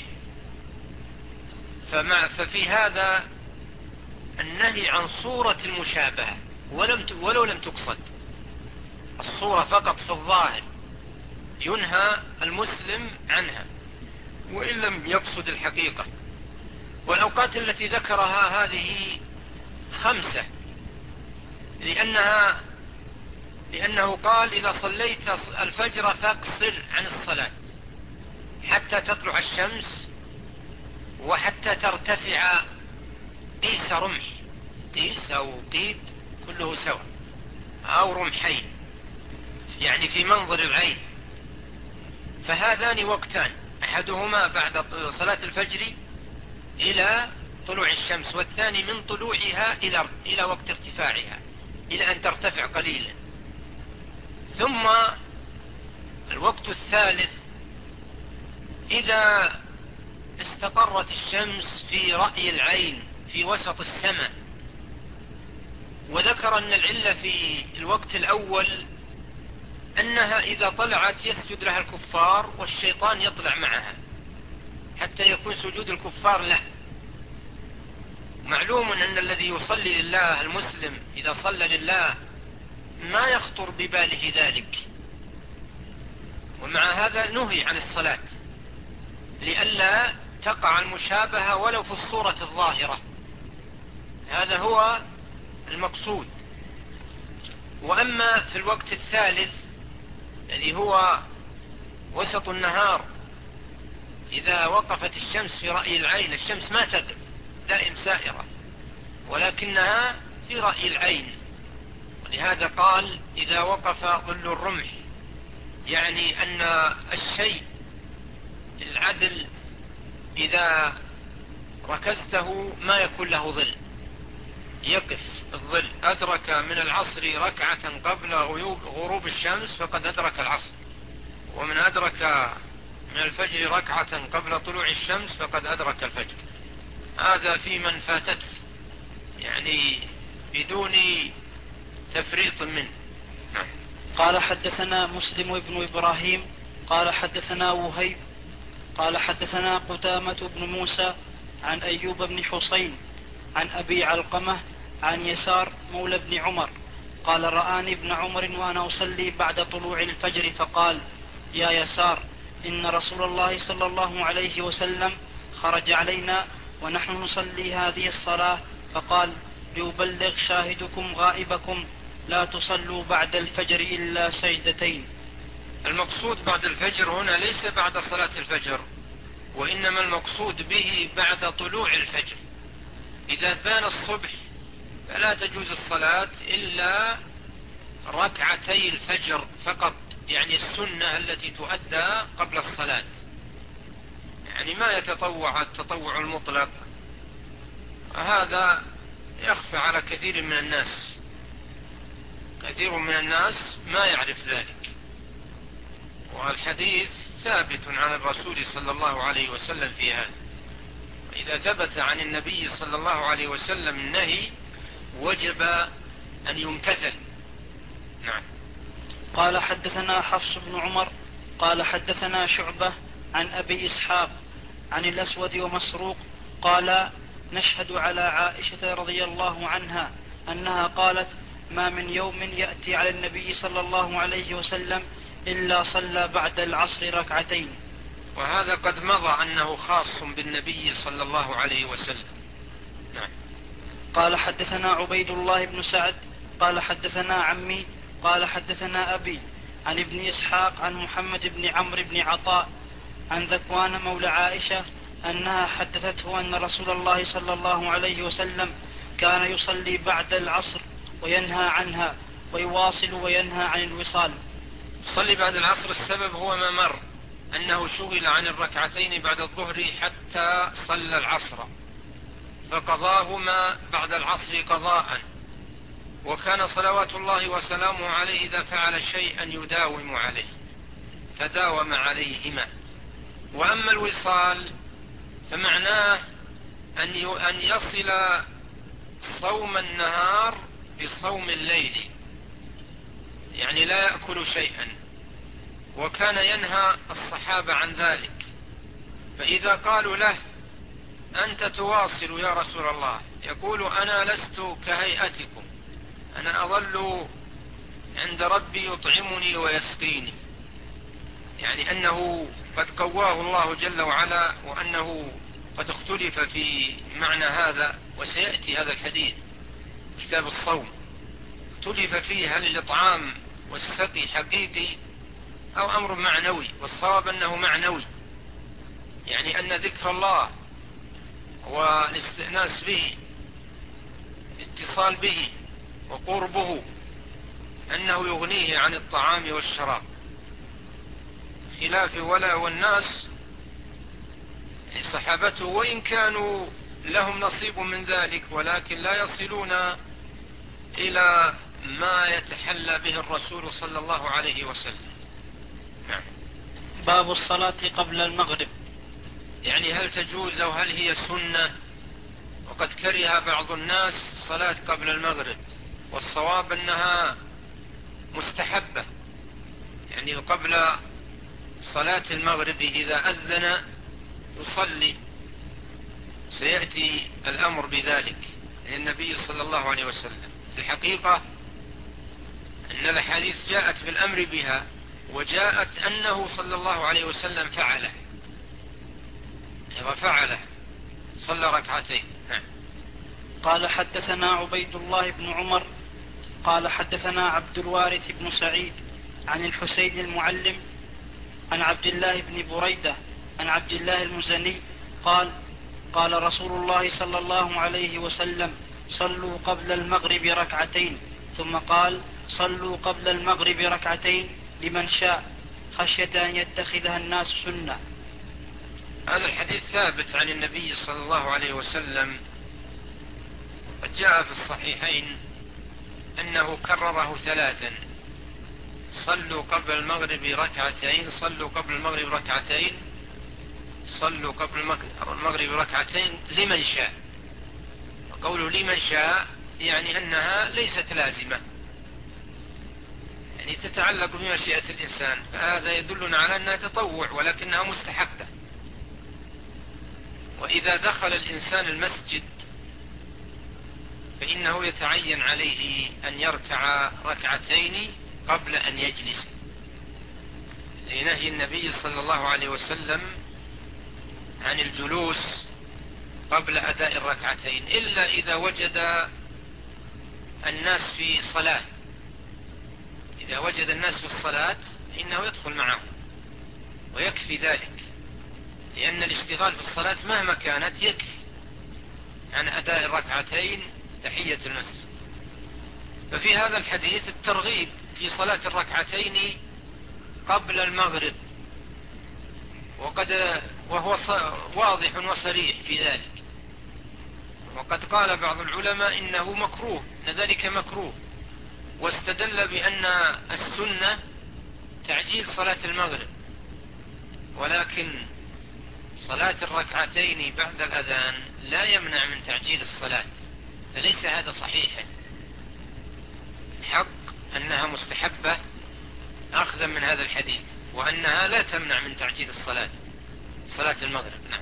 فمع ففي هذا النهي عن صورة المشابهة ولم ولو لم تقصد الصورة فقط في الظاهر، ينهى المسلم عنها وإن لم يقصد الحقيقة. والأوقات التي ذكرها هذه خمسة، لأنها لأنه قال إذا صليت الفجر فاقصر عن الصلاة حتى تطلع الشمس وحتى ترتفع قيس رمح، قيس أو قيد كله سواء، أو رمحين، يعني في منظر العين. فهذان وقتان، أحدهما بعد صلاة الفجر إلى طلوع الشمس، والثاني من طلوعها إلى إلى وقت ارتفاعها إلى أن ترتفع قليلا. ثم الوقت الثالث إذا استقرت الشمس في رأي العين في وسط السماء. وذكر أن العلة في الوقت الأول أنها إذا طلعت يسجد لها الكفار والشيطان يطلع معها حتى يكون سجود الكفار له. معلوم أن الذي يصلي لله المسلم إذا صلى لله ما يخطر بباله ذلك، ومع هذا نهي عن الصلاة لئلا تقع المشابهة ولو في الصورة الظاهرة. هذا هو المقصود. وأما في الوقت الثالث الذي هو وسط النهار، إذا وقفت الشمس في رأي العين، الشمس ما تقف دائم سائرة ولكنها في رأي العين، ولهذا قال إذا وقف ظل الرمح، يعني أن الشيء العدل إذا ركزته ما يكون له ظل، يقف الظل. أدرك من العصر ركعة قبل غروب الشمس فقد أدرك العصر، ومن أدرك من الفجر ركعة قبل طلوع الشمس فقد أدرك الفجر. هذا في من فاتته، يعني بدون تفريط منه. قال حدثنا مسلم بن إبراهيم قال حدثنا وهيب قال حدثنا قتامة بن موسى عن أيوب بن حسين عن أبي علقمة عن يسار مولى بن عمر قال رآني ابن عمر وأنا أصلي بعد طلوع الفجر فقال يا يسار إن رسول الله صلى الله عليه وسلم خرج علينا ونحن نصلي هذه الصلاة فقال ليبلغ شاهدكم غائبكم لا تصلوا بعد الفجر إلا سجدتين. المقصود بعد الفجر هنا ليس بعد صلاة الفجر، وإنما المقصود به بعد طلوع الفجر. إذا بان الصبح فلا تجوز الصلاة إلا ركعتي الفجر فقط، يعني السنة التي تؤدى قبل الصلاة، يعني ما يتطوع التطوع المطلق. هذا يخفى على كثير من الناس، كثير من الناس ما يعرف ذلك. والحديث ثابت عن الرسول صلى الله عليه وسلم في هذا، وإذا ثبت عن النبي صلى الله عليه وسلم النهي وجب أن يمتثل. نعم. قال حدثنا حفص بن عمر قال حدثنا شعبة عن أبي إسحاق عن الأسود ومسروق قال نشهد على عائشة رضي الله عنها أنها قالت ما من يوم يأتي على النبي صلى الله عليه وسلم إلا صلى بعد العصر ركعتين. وهذا قد مضى أنه خاص بالنبي صلى الله عليه وسلم. نعم. قال حدثنا عبيد الله بن سعد قال حدثنا عمي قال حدثنا أبي عن ابن إسحاق عن محمد بن عمرو بن عطاء عن ذكوان مولى عائشة أنها حدثته أن رسول الله صلى الله عليه وسلم كان يصلي بعد العصر وينهى عنها ويواصل وينهى عن الوصال. يصلي بعد العصر السبب هو ما مر، أنه شغل عن الركعتين بعد الظهر حتى صلى العصر فقضاهما بعد العصر قضاء، وكان صلوات الله وسلامه عليه إذا فعل شيئا يداوم عليه فداوم عليهما. وأما الوصال فمعناه أن يصل صوم النهار بصوم الليل، يعني لا يأكل شيئا، وكان ينهى الصحابة عن ذلك. فإذا قالوا له أنت تواصل يا رسول الله، يقول أنا لست كهيئتكم، أنا أظل عند ربي يطعمني ويسقيني، يعني أنه قد قواه الله جل وعلا، وأنه قد اختلف في معنى هذا، وسيأتي هذا الحديث كتاب الصوم اختلف فيه هل الإطعام والسقي حقيقي أو أمر معنوي، والصواب أنه معنوي، يعني أن ذكر الله والاستئناس به الاتصال به وقربه أنه يغنيه عن الطعام والشراب، خلاف ولا والناس يعني صحابته وإن كانوا لهم نصيب من ذلك ولكن لا يصلون إلى ما يتحلى به الرسول صلى الله عليه وسلم. نعم. باب الصلاة قبل المغرب. يعني هل تجوز أو هل هي سنة؟ وقد كره بعض الناس صلاة قبل المغرب، والصواب أنها مستحبة، يعني قبل صلاة المغرب إذا أذن يصلي، سيأتي الأمر بذلك للنبي صلى الله عليه وسلم. في الحقيقة أن الحديث جاءت بالأمر بها، وجاءت أنه صلى الله عليه وسلم فعله، إذا فعله صلى ركعتين. نعم. قال حدثنا عبيد الله بن عمر قال حدثنا عبد الوارث بن سعيد عن الحسين المعلم عن عبد الله بن بريدة عن عبد الله المزني قال قال رسول الله صلى الله عليه وسلم صلوا قبل المغرب ركعتين، ثم قال صلوا قبل المغرب ركعتين لمن شاء خشية أن يتخذها الناس سنة. هذا الحديث ثابت عن النبي صلى الله عليه وسلم، قد جاء في الصحيحين أنه كرره ثلاثا: صلوا قبل المغرب ركعتين، صلوا قبل المغرب ركعتين، صلوا قبل المغرب ركعتين لمن شاء. وقوله لمن شاء يعني أنها ليست لازمة، يعني تتعلق بمشيئة الإنسان، فهذا يدلنا على أنها تطوع ولكنها مستحبة. وإذا دخل الإنسان المسجد فإنه يتعين عليه أن يركع ركعتين قبل أن يجلس، لنهي النبي صلى الله عليه وسلم عن الجلوس قبل أداء الركعتين، إلا إذا وجد الناس في صلاة. إذا وجد الناس في الصلاة فإنه يدخل معهم ويكفي ذلك، لأن الاشتغال في الصلاة مهما كانت يكفي عن أداء الركعتين تحية المسجد. ففي هذا الحديث الترغيب في صلاة الركعتين قبل المغرب، وقد وهو واضح وصريح في ذلك. وقد قال بعض العلماء إنه مكروه، إن ذلك مكروه، واستدل بأن السنة تعجيل صلاة المغرب، ولكن صلاة الركعتين بعد الأذان لا يمنع من تعجيل الصلاة، فليس هذا صحيحا. الحق أنها مستحبة أخذا من هذا الحديث، وأنها لا تمنع من تعجيل الصلاة، صلاة المغرب. نعم.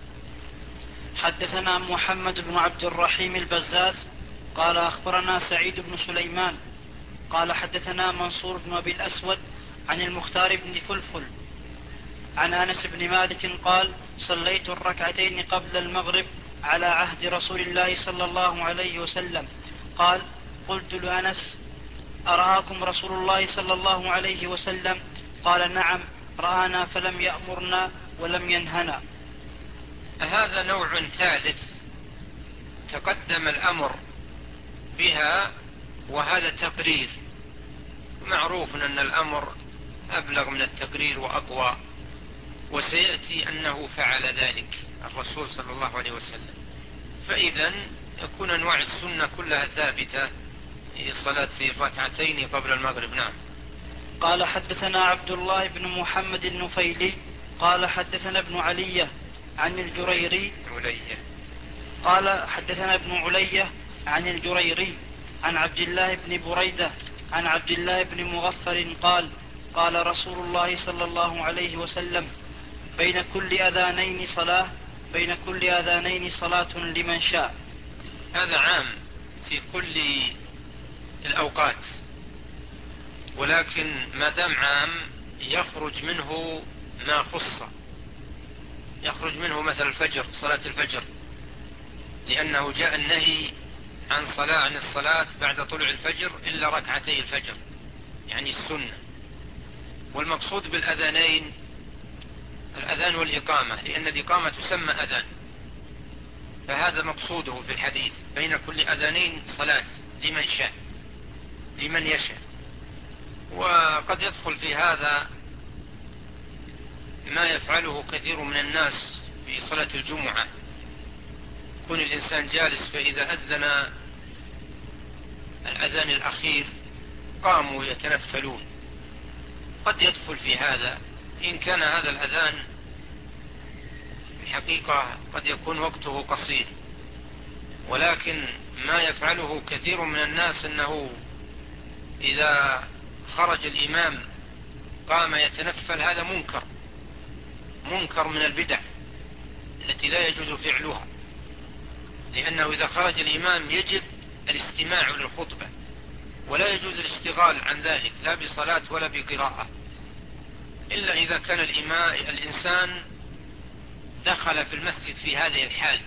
حدثنا محمد بن عبد الرحيم البزاز قال أخبرنا سعيد بن سليمان قال حدثنا منصور بن أبي الأسود عن المختار بن فلفل عن أنس بن مالك قال صليت الركعتين قبل المغرب على عهد رسول الله صلى الله عليه وسلم. قال قلت لأنس أرآكم رسول الله صلى الله عليه وسلم؟ قال نعم رآنا فلم يأمرنا ولم ينهنا. هذا نوع ثالث تقدم الأمر بها، وهذا تقرير. معروف أن الأمر أبلغ من التقرير وأقوى، وسيأتي أنه فعل ذلك الرسول صلى الله عليه وسلم. فإذا يكون أنواع السنة كلها ثابتة في صلاة الركعتين قبل المغرب. نعم. قال حدثنا عبد الله بن محمد النفيلي قال حدثنا ابن علية عن الجريري علية قال حدثنا ابن علية عن الجريري عن عبد الله بن بريدة عن عبد الله بن مغفر قال قال رسول الله صلى الله عليه وسلم بين كل أذانين صلاة بين كل أذانين صلاة لمن شاء. هذا عام في كل الأوقات، ولكن ما دام عام يخرج منه ما خص، يخرج منه مثل الفجر، صلاة الفجر، لأنه جاء النهي عن صلاة عن الصلاة بعد طلوع الفجر إلا ركعتي الفجر، يعني السنة. والمقصود بالأذانين الأذان والإقامة، لأن الإقامة تسمى أذان، فهذا مقصوده في الحديث بين كل أذانين صلاة لمن شاء لمن يشاء. وقد يدخل في هذا ما يفعله كثير من الناس في صلاة الجمعة، يكون الإنسان جالس فإذا أذن الأذان الأخير قاموا يتنفلون. قد يدخل في هذا إن كان هذا الأذان الحقيقة قد يكون وقته قصير، ولكن ما يفعله كثير من الناس أنه إذا خرج الإمام قام يتنفل، هذا منكر منكر من البدع التي لا يجوز فعلها، لأنه إذا خرج الإمام يجب الاستماع للخطبة، ولا يجوز الاشتغال عن ذلك لا بصلاة ولا بقراءة، إلا إذا كان الإمام الإنسان دخل في المسجد في هذه الحال،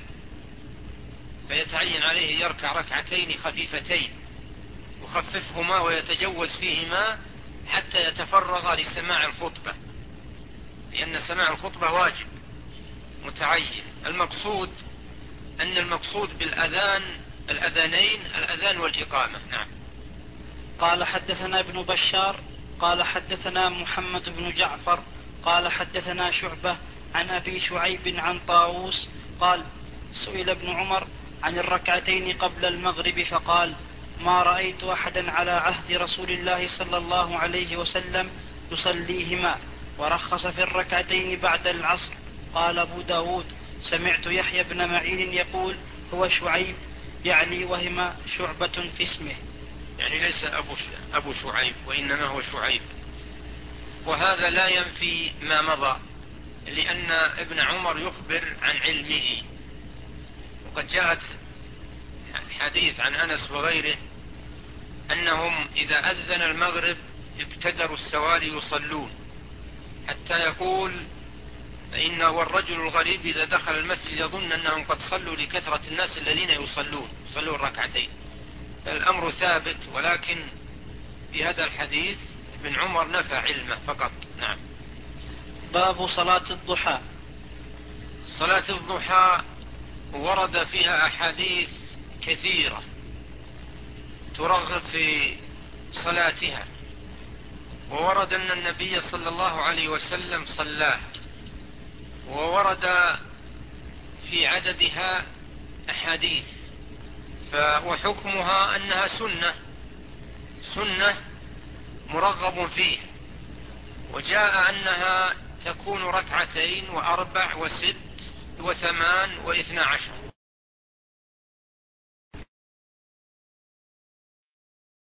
فيتعين عليه يركع ركعتين خفيفتين يخففهما ويتجوز فيهما حتى يتفرغ لسماع الخطبة، لأن سماع الخطبة واجب متعين. المقصود أن المقصود بالأذان الأذانين الأذان والإقامة. نعم. قال حدثنا ابن بشار قال حدثنا محمد بن جعفر قال حدثنا شعبة عن أبي شعيب عن طاووس قال سئل ابن عمر عن الركعتين قبل المغرب فقال ما رأيت أحدا على عهد رسول الله صلى الله عليه وسلم يصليهما، ورخص في الركعتين بعد العصر. قال أبو داود سمعت يحيى بن معين يقول هو شعيب، يعني وهم شعبة في اسمه، يعني ليس أبو, أبو شعيب وإنما هو شعيب. وهذا لا ينفي ما مضى، لأن ابن عمر يخبر عن علمه، وقد جاءت حديث عن أنس وغيره أنهم إذا أذن المغرب ابتدروا السواري يصلون حتى يقول فإنه والرجل الغريب إذا دخل المسجد يظن أنهم قد صلوا لكثرة الناس الذين يصلون يصلون الركعتين. فالأمر ثابت، ولكن في هذا الحديث ابن عمر نفى علمه فقط. نعم. باب صلاة الضحى. صلاة الضحى ورد فيها أحاديث كثيرة ترغب في صلاتها، وورد أن النبي صلى الله عليه وسلم صلاه، وورد في عددها أحاديث، وحكمها أنها سنة سنة مرغب فيه. وجاء أنها تكون ركعتين وأربع وست وثمان واثنى عشر،